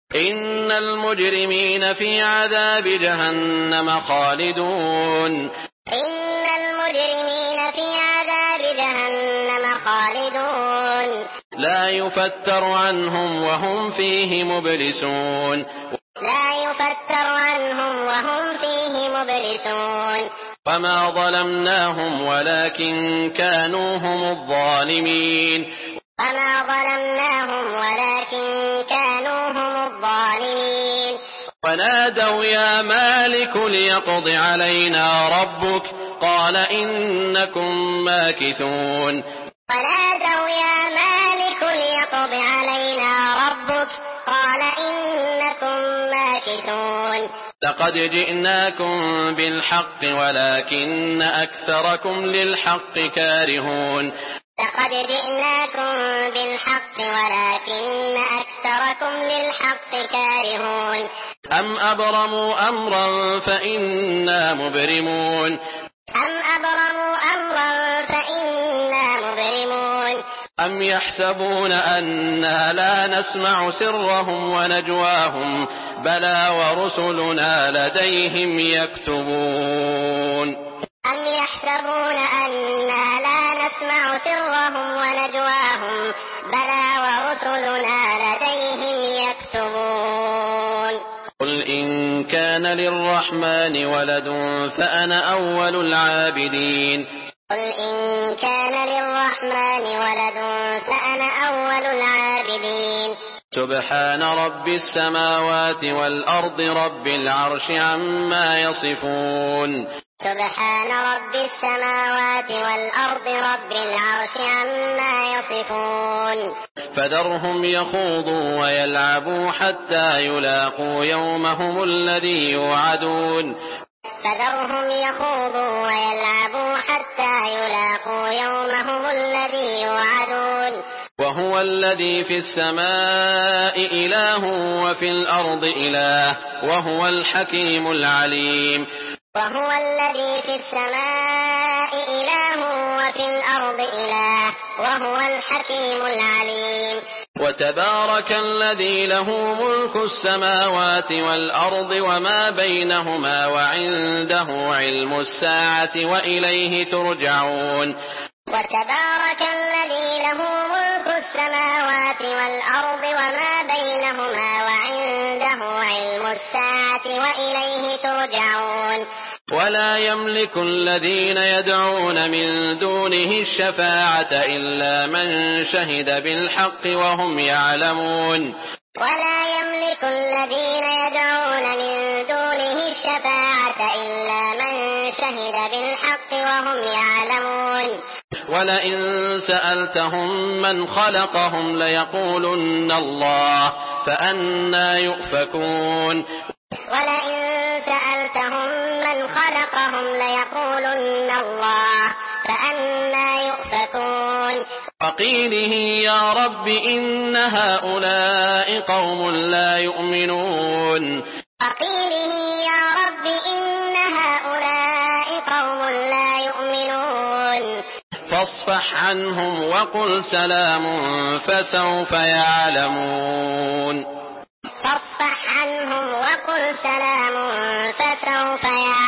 إن المجرمين في عذاب جهنم خالدون. إن المجرمين في عذاب جهنم خالدون. لا يفتر عنهم وهم فيه مبلسون. لا يفتر عنهم وهم فيه مبلسون. وما ظلمناهم ولكن كانوا هم الظالمين. وما ظلمناهم ولكن كانوا هم الظالمين. ونادوا يا مالك ليقض علينا ربك قال إنكم ماكثون. ونادوا يا مالك ليقض علينا ربك قال إنكم ماكثون. لقد جئناكم بالحق ولكن أكثركم للحق كارهون. لقد جئناكم بالحق ولكن أكثركم للحق كارهون. أم أبرموا أمرا فإنا مبرمون. أم أبرموا أمرا فإنا مبرمون. أم يحسبون أنا لا نسمع سرهم ونجواهم بلى ورسلنا لديهم يكتبون. أم يحسبون أنا لا نسمع سرهم ونجواهم بلى ورسلنا لديهم يكتبون. قل إن كان للرحمن ولد فأنا أول العابدين. قل إن كان للرحمن ولد فأنا أول العابدين. سبحان رب السماوات والأرض رب العرش عما يصفون. سبحان رب السماوات والأرض رب العرش عما يصفون. فذرهم يخوضوا ويلعبوا حتى يلاقوا يومهم الذي يوعدون. فذرهم يخوضوا ويلعبوا حتى يلاقوا يومهم الذي يوعدون. وهو الذي في السماء إله وفي الأرض إله وهو الحكيم العليم. وهو الذي في السماء إله وفي الأرض إله وهو الحكيم العليم. وتبارك الذي له ملك السماوات والأرض وما بينهما وعنده علم الساعة وإليه ترجعون. وتبارك الذي له ملك السماوات والأرض وما بينهما وعنده علم الساعة وإليه ترجعون. ولا يملك الذين يدعون من دونه الشفاعة إلا من شهد بالحق وهم يعلمون. ولا يملك الذين يدعون من دونه الشفاعة إلا من شهد بالحق وهم يعلمون. ولئن سألتهم من خلقهم ليقولن الله فأنى يؤفكون. ولئن سألتهم من خلقهم ليقولن الله فأنى يؤفكون. وقيله يا رب إن هؤلاء قوم لا يؤمنون. وقيله يا رب إن هؤلاء قوم لا يؤمنون. فاصفح عنهم وقل سلام فسوف يعلمون. فاصفح عنهم وقل سلام فسوف يعلمون.